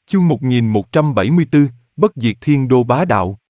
Chương 1174, Bất diệt thiên đô bá đạo.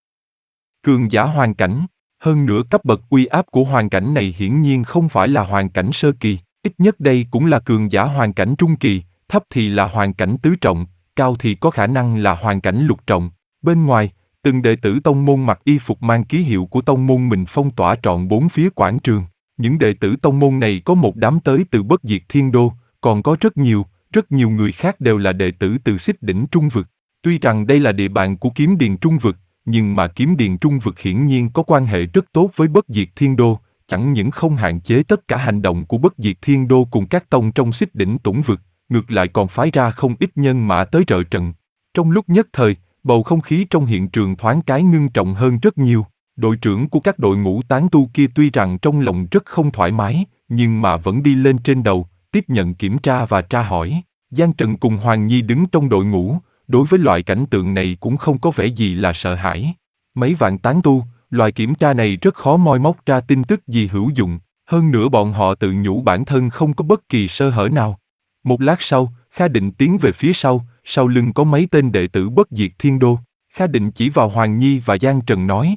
Cường giả hoàn cảnh, hơn nữa cấp bậc uy áp của hoàn cảnh này hiển nhiên không phải là hoàn cảnh sơ kỳ, ít nhất đây cũng là cường giả hoàn cảnh trung kỳ, thấp thì là hoàn cảnh tứ trọng, cao thì có khả năng là hoàn cảnh lục trọng. Bên ngoài, từng đệ tử tông môn mặc y phục mang ký hiệu của tông môn mình phong tỏa trọn bốn phía quảng trường. Những đệ tử tông môn này có một đám tới từ Bất diệt thiên đô, còn có rất nhiều người khác đều là đệ tử từ Xích Đỉnh Trung Vực. Tuy rằng đây là địa bàn của Kiếm Điền Trung Vực, nhưng mà Kiếm Điền Trung Vực hiển nhiên có quan hệ rất tốt với Bất diệt thiên đô, chẳng những không hạn chế tất cả hành động của Bất diệt thiên đô cùng các tông trong Xích Đỉnh Tủng Vực, ngược lại còn phái ra không ít nhân mã tới trợ trận. Trong lúc nhất thời, bầu không khí trong hiện trường thoáng cái ngưng trọng hơn rất nhiều. Đội trưởng của các đội ngũ tán tu kia tuy rằng trong lòng rất không thoải mái, nhưng mà vẫn đi lên trên đầu, tiếp nhận kiểm tra và tra hỏi. Giang Trần cùng Hoàng Nhi đứng trong đội ngũ, đối với loại cảnh tượng này cũng không có vẻ gì là sợ hãi. Mấy vạn tán tu, loại kiểm tra này rất khó moi móc ra tin tức gì hữu dụng, hơn nữa bọn họ tự nhủ bản thân không có bất kỳ sơ hở nào. Một lát sau, Kha Định tiến về phía sau lưng có mấy tên đệ tử Bất diệt thiên đô. Kha Định chỉ vào Hoàng Nhi và Giang Trần nói: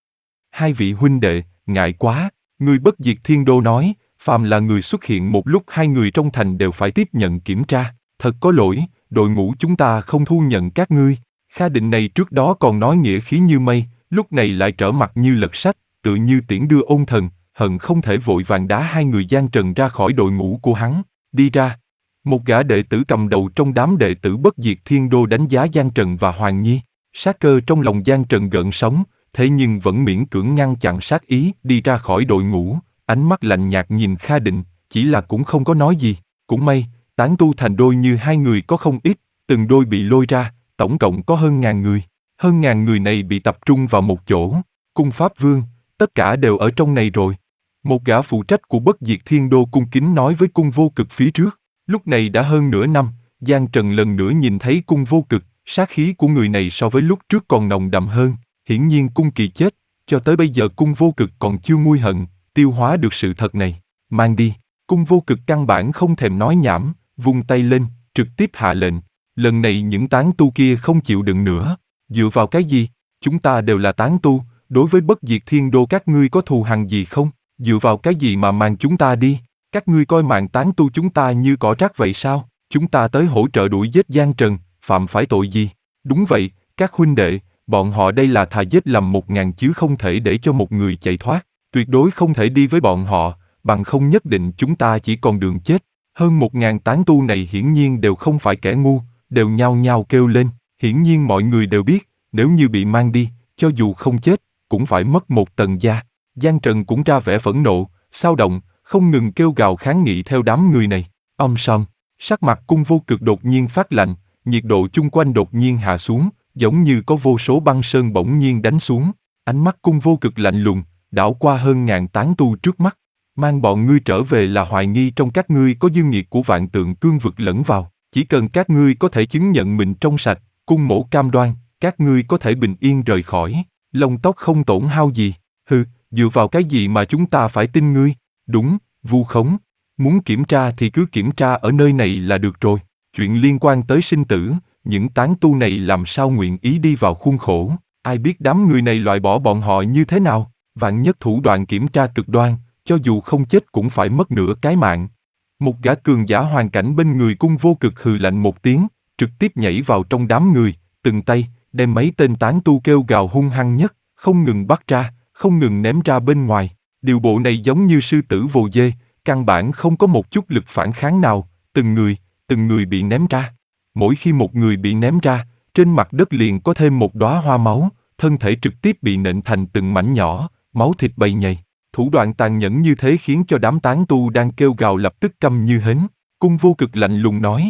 hai vị huynh đệ, ngại quá. Người Bất diệt thiên đô nói, phàm là người xuất hiện một lúc hai người trong thành đều phải tiếp nhận kiểm tra. Thật có lỗi, đội ngũ chúng ta không thu nhận các ngươi. Kha Định này trước đó còn nói nghĩa khí như mây, lúc này lại trở mặt như lật sách, tự như tiễn đưa ôn thần, hận không thể vội vàng đá hai người Giang Trần ra khỏi đội ngũ của hắn. Đi ra. Một gã đệ tử cầm đầu trong đám đệ tử Bất diệt thiên đô đánh giá Giang Trần và Hoàng Nhi. Sát cơ trong lòng Giang Trần gợn sóng, thế nhưng vẫn miễn cưỡng ngăn chặn sát ý đi ra khỏi đội ngũ, ánh mắt lạnh nhạt nhìn Kha Định, chỉ là cũng không có nói gì. Cũng may, tán tu thành đôi như hai người có không ít, từng đôi bị lôi ra, tổng cộng có hơn 1000 người. Hơn 1000 người này bị tập trung vào một chỗ. Cung Pháp Vương, tất cả đều ở trong này rồi. Một gã phụ trách của Bất diệt thiên đô cung kính nói với Cung Vô Cực phía trước. Lúc này đã hơn nửa năm, Giang Trần lần nữa nhìn thấy Cung Vô Cực, sát khí của người này so với lúc trước còn nồng đậm hơn. Hiển nhiên Cung Kỳ chết, cho tới bây giờ Cung Vô Cực còn chưa nguôi hận, tiêu hóa được sự thật này. Mang đi. Cung Vô Cực căn bản không thèm nói nhảm, vung tay lên, trực tiếp hạ lệnh. Lần này những tán tu kia không chịu đựng nữa. Dựa vào cái gì? Chúng ta đều là tán tu, đối với Bất diệt thiên đô các ngươi có thù hằn gì không? Dựa vào cái gì mà mang chúng ta đi? Các ngươi coi mạng tán tu chúng ta như cỏ rác vậy sao? Chúng ta tới hỗ trợ đuổi giết Giang Trần, phạm phải tội gì? Đúng vậy, các huynh đệ, bọn họ đây là thà giết lầm 1000 chứ không thể để cho một người chạy thoát. Tuyệt đối không thể đi với bọn họ, bằng không nhất định chúng ta chỉ còn đường chết. Hơn 1000 tán tu này hiển nhiên đều không phải kẻ ngu, đều nhao nhao kêu lên. Hiển nhiên mọi người đều biết, nếu như bị mang đi, cho dù không chết, cũng phải mất một tầng da. Giang Trần cũng ra vẻ phẫn nộ, xao động, không ngừng kêu gào kháng nghị theo đám người này. Song, sắc mặt Cung Vô Cực đột nhiên phát lạnh, nhiệt độ chung quanh đột nhiên hạ xuống, giống như có vô số băng sơn bỗng nhiên đánh xuống. Ánh mắt Cung Vô Cực lạnh lùng, đảo qua hơn 1000 tán tu trước mắt. Mang bọn ngươi trở về là hoài nghi trong các ngươi có dư nghiệt của Vạn Tượng Cương Vực lẫn vào. Chỉ cần các ngươi có thể chứng nhận mình trong sạch, Cung mỗ cam đoan, các ngươi có thể bình yên rời khỏi, lông tóc không tổn hao gì. Hừ, dựa vào cái gì mà chúng ta phải tin ngươi? Đúng, vu khống. Muốn kiểm tra thì cứ kiểm tra ở nơi này là được rồi. Chuyện liên quan tới sinh tử, những tán tu này làm sao nguyện ý đi vào khuôn khổ? Ai biết đám người này loại bỏ bọn họ như thế nào? Vạn nhất thủ đoạn kiểm tra cực đoan, cho dù không chết cũng phải mất nửa cái mạng. Một gã cường giả hoàn cảnh bên người Cung Vô Cực hừ lạnh một tiếng, trực tiếp nhảy vào trong đám người, từng tay đem mấy tên tán tu kêu gào hung hăng nhất, không ngừng bắt ra, không ngừng ném ra bên ngoài. Điều bộ này giống như sư tử vồ dê, căn bản không có một chút lực phản kháng nào, từng người bị ném ra. Mỗi khi một người bị ném ra, trên mặt đất liền có thêm một đóa hoa máu, thân thể trực tiếp bị nện thành từng mảnh nhỏ, máu thịt bầy nhầy. Thủ đoạn tàn nhẫn như thế khiến cho đám tán tu đang kêu gào lập tức câm như hến. Cung Vô Cực lạnh lùng nói: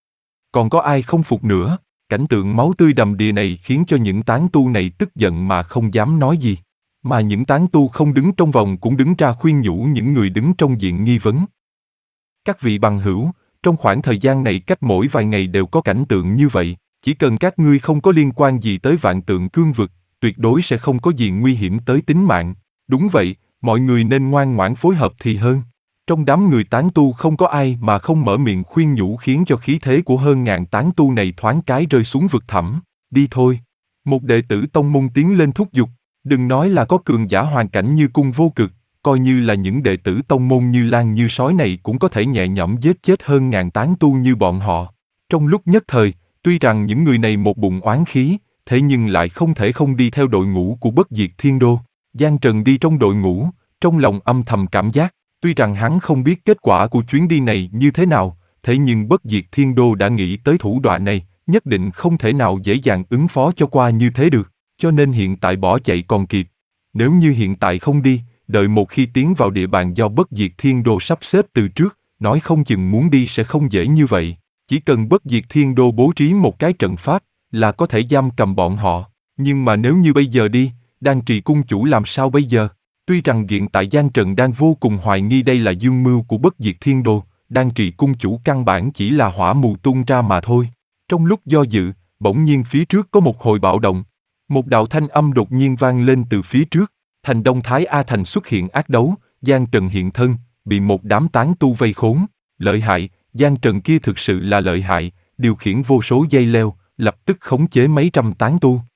còn có ai không phục nữa? Cảnh tượng máu tươi đầm đìa này khiến cho những tán tu này tức giận mà không dám nói gì. Mà những tán tu không đứng trong vòng cũng đứng ra khuyên nhủ những người đứng trong diện nghi vấn. Các vị bằng hữu, trong khoảng thời gian này cách mỗi vài ngày đều có cảnh tượng như vậy, chỉ cần các ngươi không có liên quan gì tới Vạn Tượng Cương Vực, tuyệt đối sẽ không có gì nguy hiểm tới tính mạng. Đúng vậy, mọi người nên ngoan ngoãn phối hợp thì hơn. Trong đám người tán tu không có ai mà không mở miệng khuyên nhủ, khiến cho khí thế của hơn ngàn tán tu này thoáng cái rơi xuống vực thẳm. Đi thôi. Một đệ tử tông môn tiến lên thúc giục. Đừng nói là có cường giả hoàn cảnh như Cung Vô Cực, coi như là những đệ tử tông môn như Lan Như Sói này cũng có thể nhẹ nhõm giết chết hơn ngàn tán tu như bọn họ. Trong lúc nhất thời, tuy rằng những người này một bụng oán khí, thế nhưng lại không thể không đi theo đội ngũ của Bất Diệt Thiên Đô. Giang Trần đi trong đội ngũ, trong lòng âm thầm cảm giác, tuy rằng hắn không biết kết quả của chuyến đi này như thế nào, thế nhưng Bất Diệt Thiên Đô đã nghĩ tới thủ đoạn này, nhất định không thể nào dễ dàng ứng phó cho qua như thế được, cho nên hiện tại bỏ chạy còn kịp. Nếu như hiện tại không đi, đợi một khi tiến vào địa bàn do Bất Diệt Thiên Đô sắp xếp từ trước, nói không chừng muốn đi sẽ không dễ như vậy. Chỉ cần Bất Diệt Thiên Đô bố trí một cái trận pháp, là có thể giam cầm bọn họ. Nhưng mà nếu như bây giờ đi, Đan Trì cung chủ làm sao bây giờ? Tuy rằng hiện tại Giang Trần đang vô cùng hoài nghi đây là dương mưu của Bất Diệt Thiên Đô, Đan Trì cung chủ căn bản chỉ là hỏa mù tung ra mà thôi. Trong lúc do dự, bỗng nhiên phía trước có một hồi bạo động. Một đạo thanh âm đột nhiên vang lên từ phía trước. Thành Đông Thái A Thành xuất hiện ác đấu, Giang Trần hiện thân, bị một đám tán tu vây khốn. Lợi hại, Giang Trần kia thực sự là lợi hại, điều khiển vô số dây leo, lập tức khống chế mấy trăm tán tu.